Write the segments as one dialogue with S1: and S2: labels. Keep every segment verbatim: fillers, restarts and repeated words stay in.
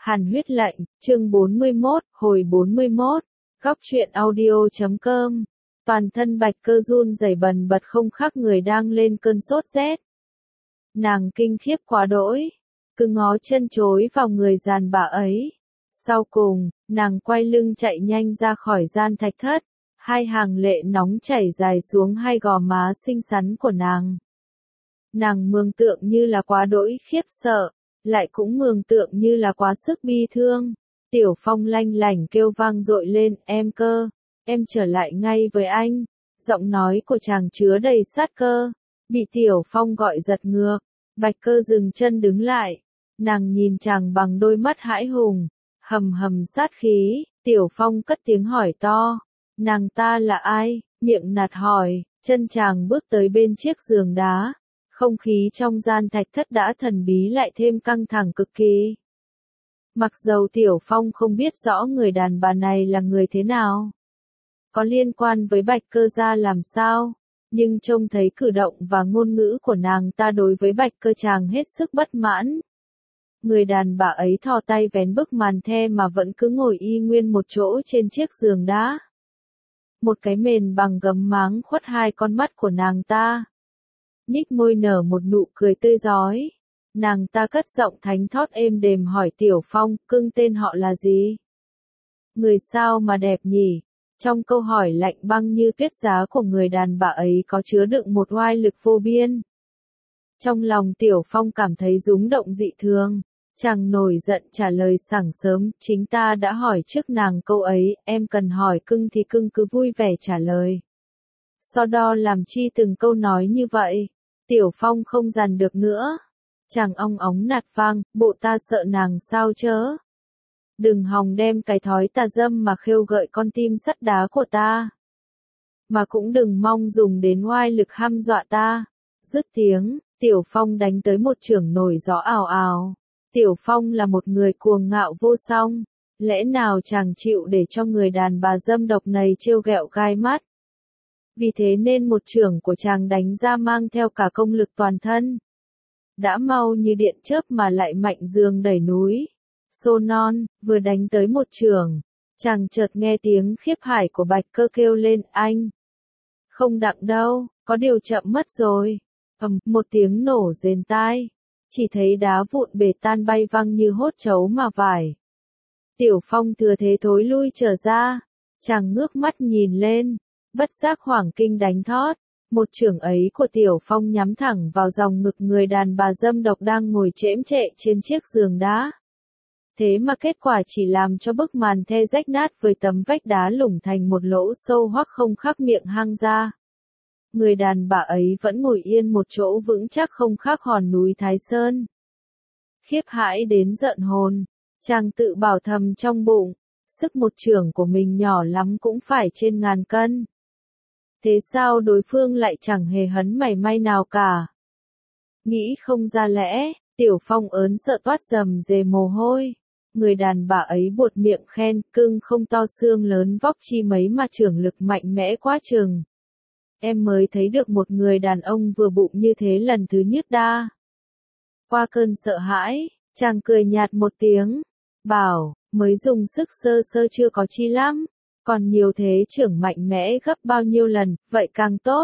S1: Hàn huyết lệnh, chương bốn mươi mốt, hồi bốn mươi mốt, góc truyện audio chấm com. Toàn thân Bạch Cơ run rẩy bần bật không khác người đang lên cơn sốt rét. Nàng kinh khiếp quá đỗi, cứ ngó chân chối vào người giàn bà ấy. Sau cùng, nàng quay lưng chạy nhanh ra khỏi gian thạch thất, hai hàng lệ nóng chảy dài xuống hai gò má xinh xắn của nàng. Nàng mường tượng như là quá đỗi khiếp sợ, lại cũng mường tượng như là quá sức bi thương. Tiểu Phong lanh lảnh kêu vang dội lên, em Cơ, em trở lại ngay với anh. Giọng nói của chàng chứa đầy sát cơ, bị Tiểu Phong gọi giật ngược. Bạch Cơ dừng chân đứng lại, nàng nhìn chàng bằng đôi mắt hãi hùng, hầm hầm sát khí. Tiểu Phong cất tiếng hỏi to, nàng ta là ai? Miệng nạt hỏi, chân chàng bước tới bên chiếc giường đá. Không khí trong gian thạch thất đã thần bí lại thêm căng thẳng cực kỳ. Mặc dầu Tiểu Phong không biết rõ người đàn bà này là người thế nào, có liên quan với Bạch Cơ ra làm sao, nhưng trông thấy cử động và ngôn ngữ của nàng ta đối với Bạch Cơ chàng hết sức bất mãn. Người đàn bà ấy thò tay vén bức màn the mà vẫn cứ ngồi y nguyên một chỗ trên chiếc giường đá. Một cái mền bằng gấm máng khuất hai con mắt của nàng ta. Nhích môi nở một nụ cười tươi rói. Nàng ta cất giọng thánh thót êm đềm hỏi Tiểu Phong, cưng tên họ là gì? Người sao mà đẹp nhỉ? Trong câu hỏi lạnh băng như tuyết giá của người đàn bà ấy có chứa đựng một oai lực vô biên. Trong lòng Tiểu Phong cảm thấy rúng động dị thường. Chàng nổi giận trả lời sảng sớm, chính ta đã hỏi trước nàng câu ấy, em cần hỏi cưng thì cưng cứ vui vẻ trả lời. So đo làm chi từng câu nói như vậy. Tiểu Phong không dằn được nữa. Chàng ong óng nạt vang, bộ ta sợ nàng sao chớ. Đừng hòng đem cái thói tà dâm mà khêu gợi con tim sắt đá của ta. Mà cũng đừng mong dùng đến oai lực hăm dọa ta. Dứt tiếng, Tiểu Phong đánh tới một chưởng nổi gió ào ào. Tiểu Phong là một người cuồng ngạo vô song. Lẽ nào chàng chịu để cho người đàn bà dâm độc này trêu ghẹo gai mắt? Vì thế nên một chưởng của chàng đánh ra mang theo cả công lực toàn thân. Đã mau như điện chớp mà lại mạnh dường đẩy núi. Xô non, vừa đánh tới một chưởng, chàng chợt nghe tiếng khiếp hải của Bạch Cơ kêu lên, anh. Không đặng đâu, có điều chậm mất rồi. Ầm, một tiếng nổ rền tai. Chỉ thấy đá vụn bể tan bay văng như hốt chấu mà vải. Tiểu Phong thừa thế thối lui trở ra. Chàng ngước mắt nhìn lên. Bất giác hoảng kinh đánh thót. Một chưởng ấy của Tiểu Phong nhắm thẳng vào dòng ngực người đàn bà dâm độc đang ngồi chễm chệ trên chiếc giường đá. Thế mà kết quả chỉ làm cho bức màn the rách nát với tấm vách đá lủng thành một lỗ sâu hoắc không khác miệng hang ra. Người đàn bà ấy vẫn ngồi yên một chỗ vững chắc không khác hòn núi Thái Sơn. Khiếp hãi đến giận hồn, chàng tự bảo thầm trong bụng, sức một chưởng của mình nhỏ lắm cũng phải trên ngàn cân. Thế sao đối phương lại chẳng hề hấn mảy may nào cả? Nghĩ không ra lẽ, Tiểu Phong ớn sợ toát rầm rề mồ hôi. Người đàn bà ấy buột miệng khen, cưng không to xương lớn vóc chi mấy mà chưởng lực mạnh mẽ quá chừng. Em mới thấy được một người đàn ông vừa bụng như thế lần thứ nhất đa. Qua cơn sợ hãi, chàng cười nhạt một tiếng, bảo, mới dùng sức sơ sơ chưa có chi lắm. Còn nhiều thế chưởng mạnh mẽ gấp bao nhiêu lần, vậy càng tốt.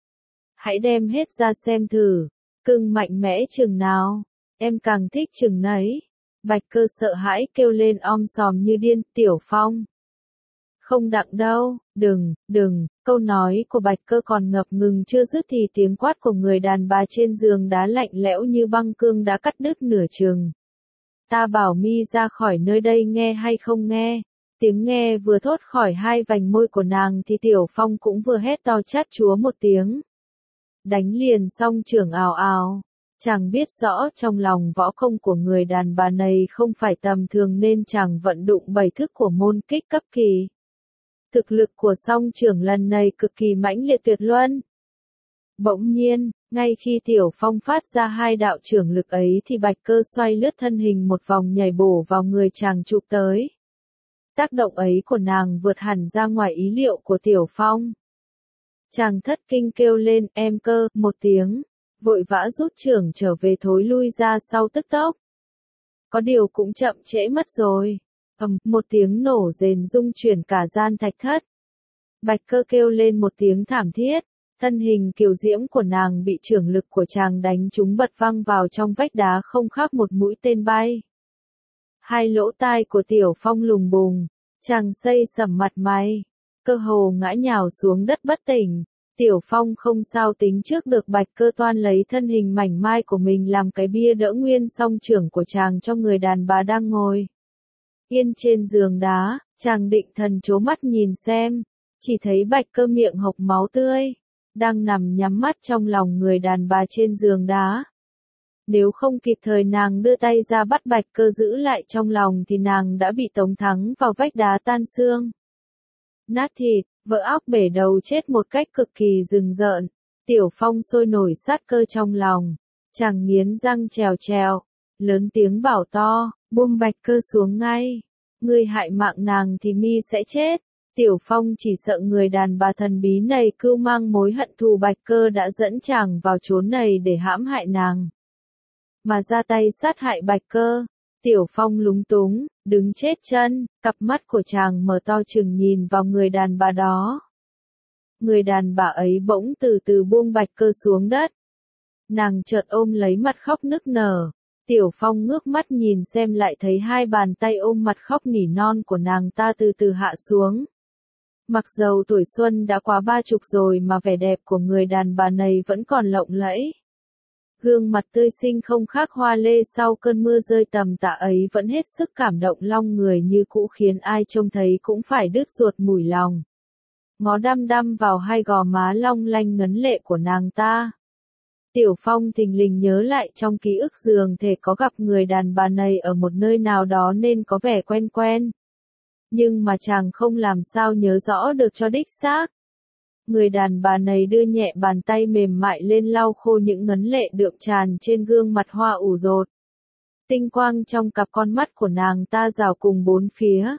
S1: Hãy đem hết ra xem thử, cưng mạnh mẽ chừng nào, em càng thích chừng nấy. Bạch Cơ sợ hãi kêu lên om sòm như điên, Tiểu Phong. Không đặng đâu, đừng, đừng, câu nói của Bạch Cơ còn ngập ngừng chưa dứt thì tiếng quát của người đàn bà trên giường đá lạnh lẽo như băng cương đã cắt đứt nửa chừng. Ta bảo mi ra khỏi nơi đây nghe hay không nghe? Tiếng nghe vừa thốt khỏi hai vành môi của nàng thì Tiểu Phong cũng vừa hét to chát chúa một tiếng. Đánh liền xong chưởng ào ào. Chàng biết rõ trong lòng võ công của người đàn bà này không phải tầm thường nên chàng vận dụng bảy thức của môn kích cấp kỳ. Thực lực của song chưởng lần này cực kỳ mãnh liệt tuyệt luân. Bỗng nhiên, ngay khi Tiểu Phong phát ra hai đạo chưởng lực ấy thì Bạch Cơ xoay lướt thân hình một vòng nhảy bổ vào người chàng chụp tới. Tác động ấy của nàng vượt hẳn ra ngoài ý liệu của Tiểu Phong. Chàng thất kinh kêu lên, em Cơ, một tiếng, vội vã rút chưởng trở về thối lui ra sau tức tốc. Có điều cũng chậm trễ mất rồi. Ầm, một tiếng nổ rền rung chuyển cả gian thạch thất. Bạch Cơ kêu lên một tiếng thảm thiết, thân hình kiều diễm của nàng bị chưởng lực của chàng đánh trúng bật văng vào trong vách đá không khác một mũi tên bay. Hai lỗ tai của Tiểu Phong lùng bùng, chàng xây sầm mặt mày, cơ hồ ngã nhào xuống đất bất tỉnh. Tiểu Phong không sao tính trước được Bạch Cơ toan lấy thân hình mảnh mai của mình làm cái bia đỡ nguyên song trưởng của chàng cho người đàn bà đang ngồi yên trên giường đá. Chàng định thần trố mắt nhìn xem, chỉ thấy Bạch Cơ miệng hộc máu tươi, đang nằm nhắm mắt trong lòng người đàn bà trên giường đá. Nếu không kịp thời nàng đưa tay ra bắt Bạch Cơ giữ lại trong lòng thì nàng đã bị tống thắng vào vách đá tan xương. Nát thịt, vỡ óc bể đầu chết một cách cực kỳ rùng rợn. Tiểu Phong sôi nổi sát cơ trong lòng, chàng nghiến răng trèo trèo, lớn tiếng bảo to, buông Bạch Cơ xuống ngay. Ngươi hại mạng nàng thì mi sẽ chết. Tiểu Phong chỉ sợ người đàn bà thần bí này cưu mang mối hận thù Bạch Cơ đã dẫn chàng vào chốn này để hãm hại nàng, mà ra tay sát hại Bạch Cơ. Tiểu Phong lúng túng, đứng chết chân, cặp mắt của chàng mở to chừng nhìn vào người đàn bà đó. Người đàn bà ấy bỗng từ từ buông Bạch Cơ xuống đất. Nàng chợt ôm lấy mặt khóc nức nở. Tiểu Phong ngước mắt nhìn xem lại thấy hai bàn tay ôm mặt khóc nỉ non của nàng ta từ từ hạ xuống. Mặc dầu tuổi xuân đã quá ba chục rồi mà vẻ đẹp của người đàn bà này vẫn còn lộng lẫy. Gương mặt tươi xinh không khác hoa lê sau cơn mưa rơi tầm tã ấy vẫn hết sức cảm động lòng người như cũ, khiến ai trông thấy cũng phải đứt ruột mủi lòng. Ngó đăm đăm vào hai gò má long lanh ngấn lệ của nàng ta. Tiểu Phong thình lình nhớ lại trong ký ức dường thể có gặp người đàn bà này ở một nơi nào đó nên có vẻ quen quen. Nhưng mà chàng không làm sao nhớ rõ được cho đích xác. Người đàn bà này đưa nhẹ bàn tay mềm mại lên lau khô những ngấn lệ đượm tràn trên gương mặt hoa ủ rột. Tinh quang trong cặp con mắt của nàng ta rào cùng bốn phía.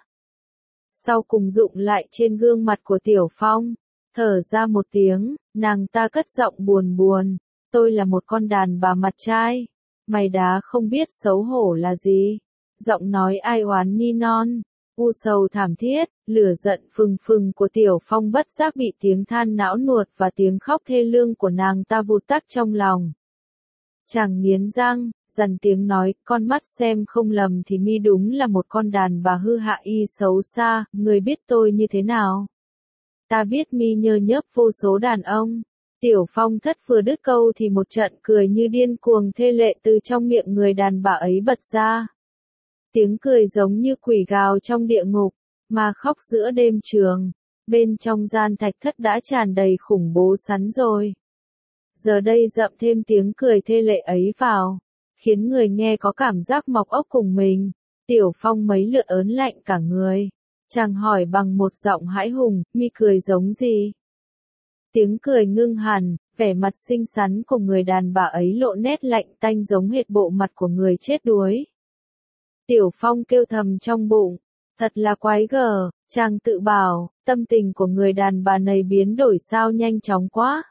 S1: Sau cùng rụng lại trên gương mặt của Tiểu Phong, thở ra một tiếng, nàng ta cất giọng buồn buồn, tôi là một con đàn bà mặt trai, mày đá không biết xấu hổ là gì. Giọng nói ai oán ni non, u sầu thảm thiết, lửa giận phừng phừng của Tiểu Phong bất giác bị tiếng than não nuột và tiếng khóc thê lương của nàng ta vụt tắt trong lòng. Chàng nghiến răng, dằn tiếng nói, con mắt xem không lầm thì mi đúng là một con đàn bà hư hạ y xấu xa, người biết tôi như thế nào? Ta biết mi nhơ nhớp vô số đàn ông. Tiểu Phong thất vừa đứt câu thì một trận cười như điên cuồng thê lệ từ trong miệng người đàn bà ấy bật ra. Tiếng cười giống như quỷ gào trong địa ngục, mà khóc giữa đêm trường. Bên trong gian thạch thất đã tràn đầy khủng bố sắn rồi. Giờ đây dậm thêm tiếng cười thê lệ ấy vào, khiến người nghe có cảm giác mọc ốc cùng mình. Tiểu Phong mấy lượt ớn lạnh cả người. Chàng hỏi bằng một giọng hãi hùng, mi cười giống gì? Tiếng cười ngưng hẳn, vẻ mặt xinh xắn của người đàn bà ấy lộ nét lạnh tanh giống hệt bộ mặt của người chết đuối. Tiểu Phong kêu thầm trong bụng, thật là quái gở, chàng tự bảo, tâm tình của người đàn bà này biến đổi sao nhanh chóng quá.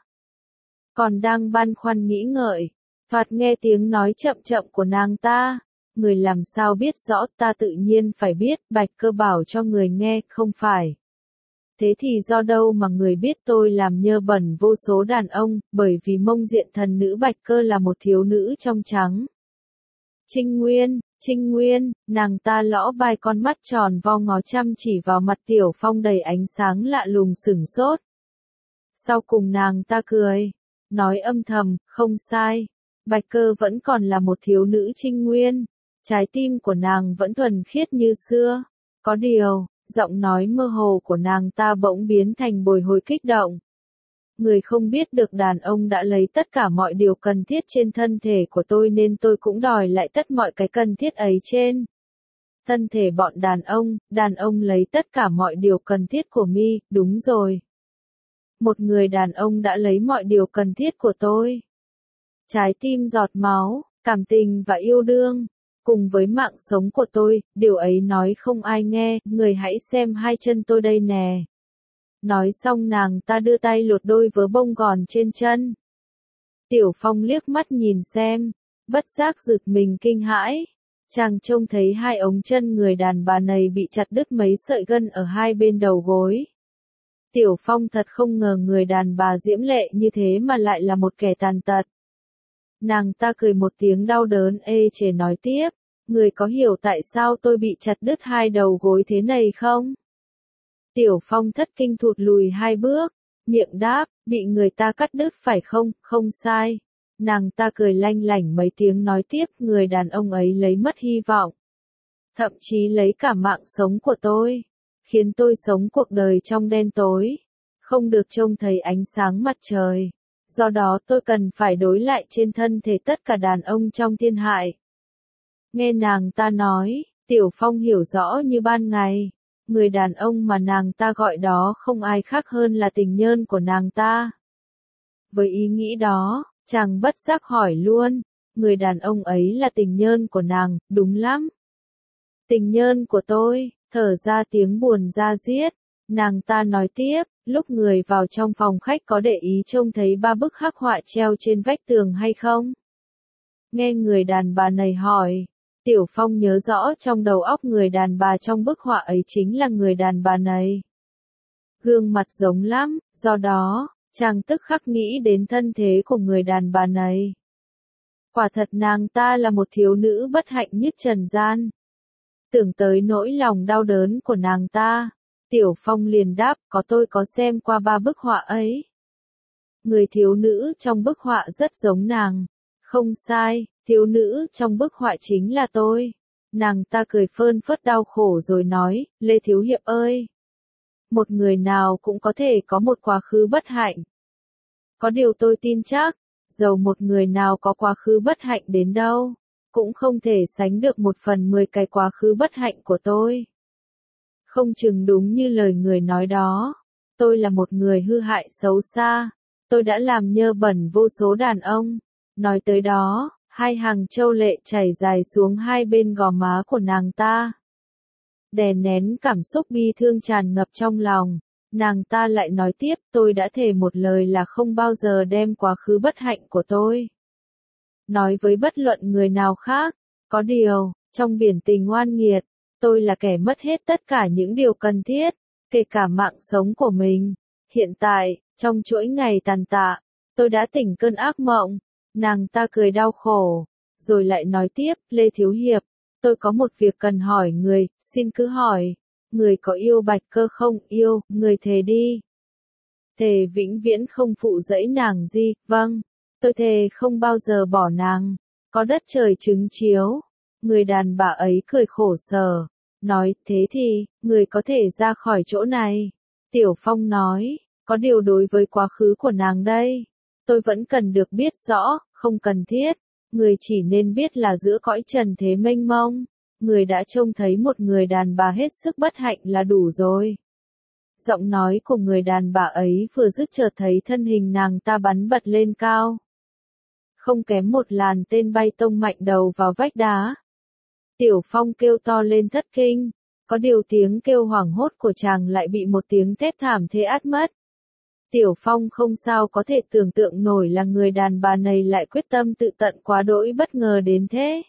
S1: Còn đang băn khoăn nghĩ ngợi, thoạt nghe tiếng nói chậm chậm của nàng ta, người làm sao biết rõ, ta tự nhiên phải biết, Bạch Cơ bảo cho người nghe, không phải. Thế thì do đâu mà người biết tôi làm nhơ bẩn vô số đàn ông, bởi vì mông diện thần nữ Bạch Cơ là một thiếu nữ trong trắng. Trinh Nguyên, Trinh Nguyên, nàng ta lõ bài con mắt tròn vo ngó chăm chỉ vào mặt Tiểu Phong đầy ánh sáng lạ lùng sửng sốt. Sau cùng nàng ta cười, nói âm thầm, không sai, Bạch Cơ vẫn còn là một thiếu nữ Trinh Nguyên, trái tim của nàng vẫn thuần khiết như xưa. Có điều, giọng nói mơ hồ của nàng ta bỗng biến thành bồi hồi kích động. Người không biết được đàn ông đã lấy tất cả mọi điều cần thiết trên thân thể của tôi nên tôi cũng đòi lại tất mọi cái cần thiết ấy trên thân thể bọn đàn ông, đàn ông lấy tất cả mọi điều cần thiết của mi, đúng rồi. Một người đàn ông đã lấy mọi điều cần thiết của tôi. Trái tim giọt máu, cảm tình và yêu đương, cùng với mạng sống của tôi, điều ấy nói không ai nghe, người hãy xem hai chân tôi đây nè. Nói xong nàng ta đưa tay lột đôi vớ bông gòn trên chân. Tiểu Phong liếc mắt nhìn xem, bất giác giật mình kinh hãi. Chàng trông thấy hai ống chân người đàn bà này bị chặt đứt mấy sợi gân ở hai bên đầu gối. Tiểu Phong thật không ngờ người đàn bà diễm lệ như thế mà lại là một kẻ tàn tật. Nàng ta cười một tiếng đau đớn ê chề nói tiếp, người có hiểu tại sao tôi bị chặt đứt hai đầu gối thế này không? Tiểu Phong thất kinh thụt lùi hai bước, miệng đáp, bị người ta cắt đứt phải không, không sai. Nàng ta cười lanh lảnh mấy tiếng nói tiếp, người đàn ông ấy lấy mất hy vọng. Thậm chí lấy cả mạng sống của tôi, khiến tôi sống cuộc đời trong đen tối, không được trông thấy ánh sáng mặt trời. Do đó tôi cần phải đối lại trên thân thể tất cả đàn ông trong thiên hạ. Nghe nàng ta nói, Tiểu Phong hiểu rõ như ban ngày, người đàn ông mà nàng ta gọi đó không ai khác hơn là tình nhân của nàng ta. Với ý nghĩ đó, chàng bất giác hỏi luôn, người đàn ông ấy là tình nhân của nàng, đúng lắm. Tình nhân của tôi, thở ra tiếng buồn ra diết, nàng ta nói tiếp, lúc người vào trong phòng khách có để ý trông thấy ba bức hắc họa treo trên vách tường hay không? Nghe người đàn bà này hỏi, Tiểu Phong nhớ rõ trong đầu óc người đàn bà trong bức họa ấy chính là người đàn bà này. Gương mặt giống lắm, do đó, chàng tức khắc nghĩ đến thân thế của người đàn bà này. Quả thật nàng ta là một thiếu nữ bất hạnh nhất trần gian. Tưởng tới nỗi lòng đau đớn của nàng ta, Tiểu Phong liền đáp, có tôi có xem qua ba bức họa ấy. Người thiếu nữ trong bức họa rất giống nàng. Không sai, thiếu nữ trong bức họa chính là tôi. Nàng ta cười phơn phớt đau khổ rồi nói, Lê Thiếu Hiệp ơi! Một người nào cũng có thể có một quá khứ bất hạnh. Có điều tôi tin chắc, dầu một người nào có quá khứ bất hạnh đến đâu, cũng không thể sánh được một phần mười cái quá khứ bất hạnh của tôi. Không chừng đúng như lời người nói đó, tôi là một người hư hại xấu xa, tôi đã làm nhơ bẩn vô số đàn ông. Nói tới đó, hai hàng châu lệ chảy dài xuống hai bên gò má của nàng ta. Đè nén cảm xúc bi thương tràn ngập trong lòng, nàng ta lại nói tiếp, tôi đã thề một lời là không bao giờ đem quá khứ bất hạnh của tôi nói với bất luận người nào khác. Có điều, trong biển tình oan nghiệt, tôi là kẻ mất hết tất cả những điều cần thiết, kể cả mạng sống của mình. Hiện tại, trong chuỗi ngày tàn tạ, tôi đã tỉnh cơn ác mộng. Nàng ta cười đau khổ, rồi lại nói tiếp, Lê Thiếu Hiệp, tôi có một việc cần hỏi người, xin cứ hỏi, người có yêu Bạch Cơ không? Yêu, người thề đi. Thề vĩnh viễn không phụ dẫy nàng gì, vâng, tôi thề không bao giờ bỏ nàng, có đất trời chứng chiếu. Người đàn bà ấy cười khổ sở, nói, thế thì, người có thể ra khỏi chỗ này. Tiểu Phong nói, có điều đối với quá khứ của nàng đây, tôi vẫn cần được biết rõ, không cần thiết. Người chỉ nên biết là giữa cõi trần thế mênh mông, người đã trông thấy một người đàn bà hết sức bất hạnh là đủ rồi. Giọng nói của người đàn bà ấy vừa dứt chợt thấy thân hình nàng ta bắn bật lên cao. Không kém một làn tên bay tông mạnh đầu vào vách đá. Tiểu Phong kêu to lên thất kinh, có điều tiếng kêu hoảng hốt của chàng lại bị một tiếng thét thảm thế át mất. Tiểu Phong không sao có thể tưởng tượng nổi là người đàn bà này lại quyết tâm tự tận quá đỗi bất ngờ đến thế.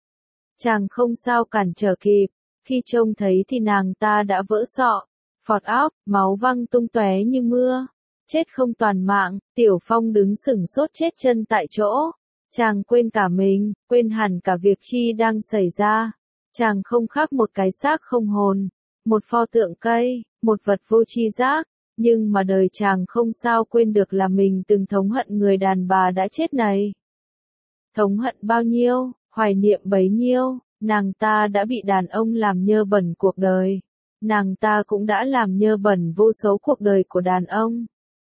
S1: Chàng không sao cản trở kịp, khi trông thấy thì nàng ta đã vỡ sọ, phọt óc, máu văng tung tóe như mưa, chết không toàn mạng. Tiểu Phong đứng sững sốt chết chân tại chỗ, chàng quên cả mình, quên hẳn cả việc chi đang xảy ra. Chàng không khác một cái xác không hồn, một pho tượng cây, một vật vô tri giác. Nhưng mà đời chàng không sao quên được là mình từng thống hận người đàn bà đã chết này. Thống hận bao nhiêu, hoài niệm bấy nhiêu, nàng ta đã bị đàn ông làm nhơ bẩn cuộc đời. Nàng ta cũng đã làm nhơ bẩn vô số cuộc đời của đàn ông.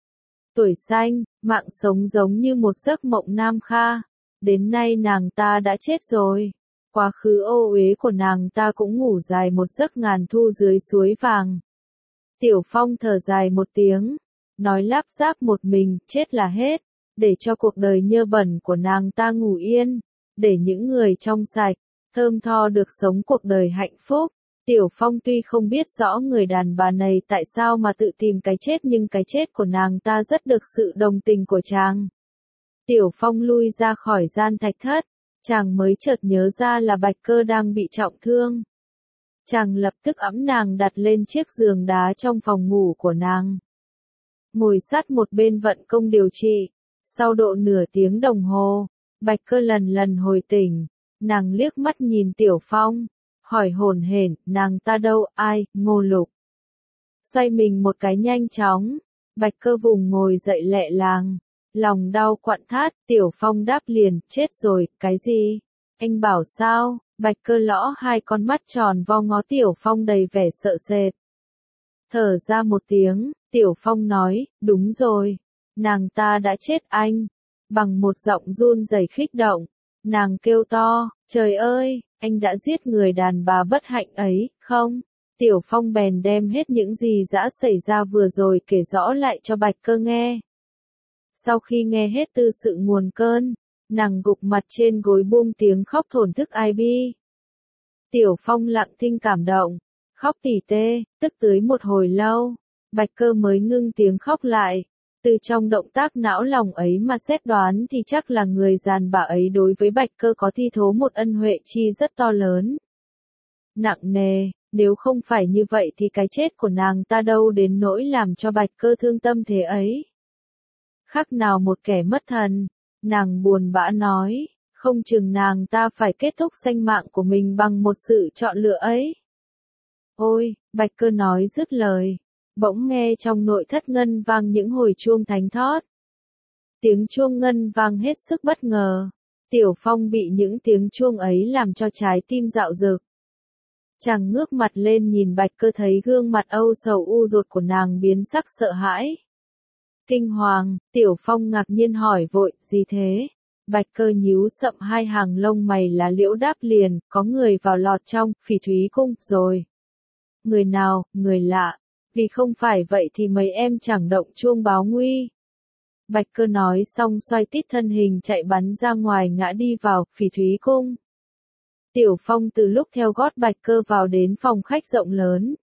S1: Tuổi xanh, mạng sống giống như một giấc mộng nam kha. Đến nay nàng ta đã chết rồi. Quá khứ ô uế của nàng ta cũng ngủ dài một giấc ngàn thu dưới suối vàng. Tiểu Phong thở dài một tiếng, nói lắp ráp một mình, chết là hết, để cho cuộc đời nhơ bẩn của nàng ta ngủ yên, để những người trong sạch, thơm tho được sống cuộc đời hạnh phúc. Tiểu Phong tuy không biết rõ người đàn bà này tại sao mà tự tìm cái chết nhưng cái chết của nàng ta rất được sự đồng tình của chàng. Tiểu Phong lui ra khỏi gian thạch thất, Chàng mới chợt nhớ ra là Bạch Cơ đang bị trọng thương. Chàng lập tức ẵm nàng đặt lên chiếc giường đá trong phòng ngủ của nàng. Ngồi sát một bên vận công điều trị. Sau độ nửa tiếng đồng hồ, Bạch Cơ lần lần hồi tỉnh. Nàng liếc mắt nhìn Tiểu Phong, hỏi hổn hển, nàng ta đâu, ai, Ngô Lục. Xoay mình một cái nhanh chóng, Bạch Cơ vùng ngồi dậy lẹ làng, lòng đau quặn thắt. Tiểu Phong đáp liền, chết rồi, cái gì? Anh bảo sao? Bạch Cơ lõ hai con mắt tròn vo ngó Tiểu Phong đầy vẻ sợ sệt. Thở ra một tiếng, Tiểu Phong nói, đúng rồi, nàng ta đã chết anh. Bằng một giọng run rẩy khích động, nàng kêu to, trời ơi, anh đã giết người đàn bà bất hạnh ấy, không? Tiểu Phong bèn đem hết những gì đã xảy ra vừa rồi kể rõ lại cho Bạch Cơ nghe. Sau khi nghe hết tư sự nguồn cơn, nàng gục mặt trên gối buông tiếng khóc thổn thức ai bi. Tiểu Phong lặng thinh cảm động, khóc tỉ tê, tức tưới một hồi lâu, Bạch Cơ mới ngưng tiếng khóc lại. Từ trong động tác não lòng ấy mà xét đoán thì chắc là người giàn bà ấy đối với Bạch Cơ có thi thố một ân huệ chi rất to lớn. Nặng nề, nếu không phải như vậy thì cái chết của nàng ta đâu đến nỗi làm cho Bạch Cơ thương tâm thế ấy. Khác nào một kẻ mất thần, nàng buồn bã nói, không chừng nàng ta phải kết thúc sinh mạng của mình bằng một sự chọn lựa ấy. Ôi, Bạch Cơ nói dứt lời, bỗng nghe trong nội thất ngân vang những hồi chuông thánh thót. Tiếng chuông ngân vang hết sức bất ngờ. Tiểu Phong bị những tiếng chuông ấy làm cho trái tim dạo dực. Chàng ngước mặt lên nhìn Bạch Cơ thấy gương mặt âu sầu u ruột của nàng biến sắc sợ hãi. Kinh hoàng, Tiểu Phong ngạc nhiên hỏi vội, gì thế? Bạch Cơ nhíu sậm hai hàng lông mày lá liễu đáp liền, có người vào lọt trong Phỉ Thúy Cung rồi. Người nào, người lạ. Vì không phải vậy thì mấy em chẳng động chuông báo nguy. Bạch Cơ nói xong xoay tít thân hình chạy bắn ra ngoài ngã đi vào Phỉ Thúy Cung. Tiểu Phong từ lúc theo gót Bạch Cơ vào đến phòng khách rộng lớn.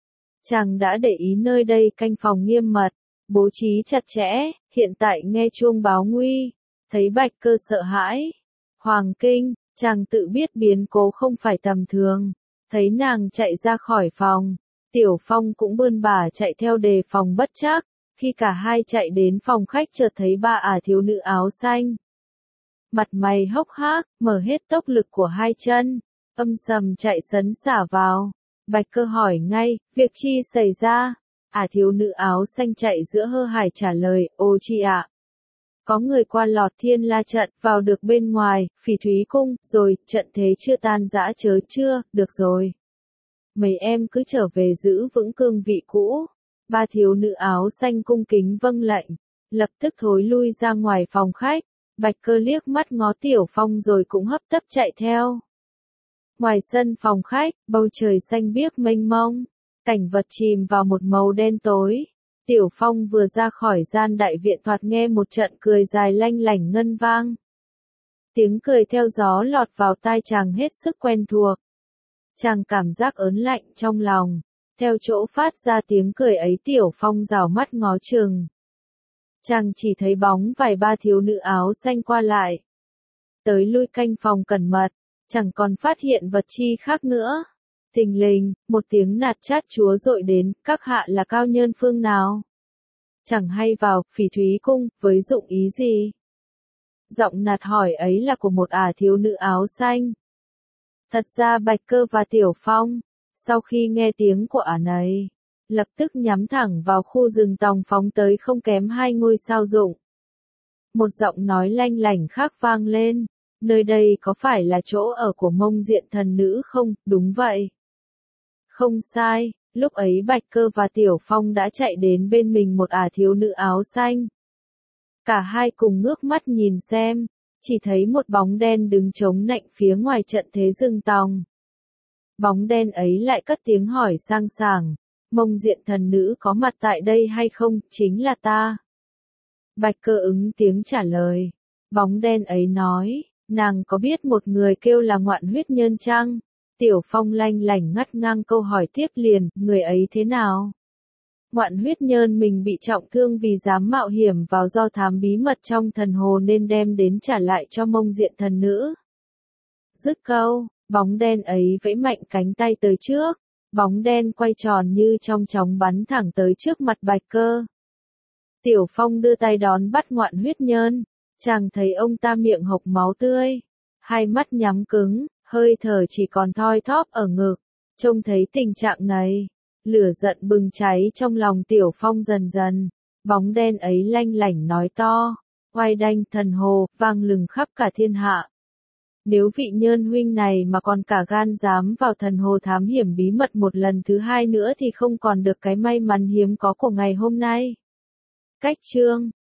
S1: Chàng đã để ý nơi đây canh phòng nghiêm mật, bố trí chặt chẽ, hiện tại nghe chuông báo nguy, thấy Bạch Cơ sợ hãi. Hoàng kinh, chàng tự biết biến cố không phải tầm thường, thấy nàng chạy ra khỏi phòng. Tiểu Phong cũng bươn bả chạy theo đề phòng bất trắc, khi cả hai chạy đến phòng khách chợt thấy ba ả thiếu nữ áo xanh. Mặt mày hốc hác, mở hết tốc lực của hai chân, âm sầm chạy sấn xả vào. Bạch Cơ hỏi ngay, việc chi xảy ra? Ả thiếu nữ áo xanh chạy giữa hơ hải trả lời, ô chi ạ. Có người qua lọt Thiên La trận, vào được bên ngoài, Phỉ Thúy Cung, rồi, trận thế chưa tan rã chớ chưa, được rồi. Mấy em cứ trở về giữ vững cương vị cũ. Ba thiếu nữ áo xanh cung kính vâng lệnh, lập tức thối lui ra ngoài phòng khách. Bạch Cơ liếc mắt ngó Tiểu Phong rồi cũng hấp tấp chạy theo. Ngoài sân phòng khách, bầu trời xanh biếc mênh mông, cảnh vật chìm vào một màu đen tối. Tiểu Phong vừa ra khỏi gian đại viện thoạt nghe một trận cười dài lanh lảnh ngân vang. Tiếng cười theo gió lọt vào tai chàng hết sức quen thuộc. Chàng cảm giác ớn lạnh trong lòng, theo chỗ phát ra tiếng cười ấy Tiểu Phong rảo mắt ngó chừng. Chàng chỉ thấy bóng vài ba thiếu nữ áo xanh qua lại. Tới lui canh phòng cẩn mật, chẳng còn phát hiện vật chi khác nữa. Thình lình, một tiếng nạt chát chúa dội đến, các hạ là cao nhân phương nào? Chẳng hay vào, Phỉ Thúy Cung, với dụng ý gì? Giọng nạt hỏi ấy là của một ả thiếu nữ áo xanh. Thật ra Bạch Cơ và Tiểu Phong, sau khi nghe tiếng của ả này, lập tức nhắm thẳng vào khu rừng tòng phóng tới không kém hai ngôi sao dụng. Một giọng nói lanh lảnh khác vang lên, nơi đây có phải là chỗ ở của Mông Diện thần nữ không? Đúng vậy. Không sai, lúc ấy Bạch Cơ và Tiểu Phong đã chạy đến bên mình một ả thiếu nữ áo xanh. Cả hai cùng ngước mắt nhìn xem, chỉ thấy một bóng đen đứng chống nạnh phía ngoài trận thế rừng tòng. Bóng đen ấy lại cất tiếng hỏi sang sảng, Mông Diện thần nữ có mặt tại đây hay không? Chính là ta. Bạch Cơ ứng tiếng trả lời. Bóng đen ấy nói, nàng có biết một người kêu là Ngoạn Huyết Nhân chăng? Tiểu Phong lanh lảnh ngắt ngang câu hỏi tiếp liền, người ấy thế nào? Ngoạn Huyết Nhân mình bị trọng thương vì dám mạo hiểm vào do thám bí mật trong thần hồ nên đem đến trả lại cho Mông Diện thần nữ. Dứt câu, bóng đen ấy vẫy mạnh cánh tay tới trước, bóng đen quay tròn như trong chóng bắn thẳng tới trước mặt Bạch Cơ. Tiểu Phong đưa tay đón bắt Ngoạn Huyết Nhân, chàng thấy ông ta miệng hộc máu tươi, hai mắt nhắm cứng, hơi thở chỉ còn thoi thóp ở ngực. Trông thấy tình trạng này, lửa giận bừng cháy trong lòng Tiểu Phong dần dần, bóng đen ấy lanh lảnh nói to, oai đanh thần hồ, vang lừng khắp cả thiên hạ. Nếu vị Nhơn huynh này mà còn cả gan dám vào thần hồ thám hiểm bí mật một lần thứ hai nữa thì không còn được cái may mắn hiếm có của ngày hôm nay. Cách chương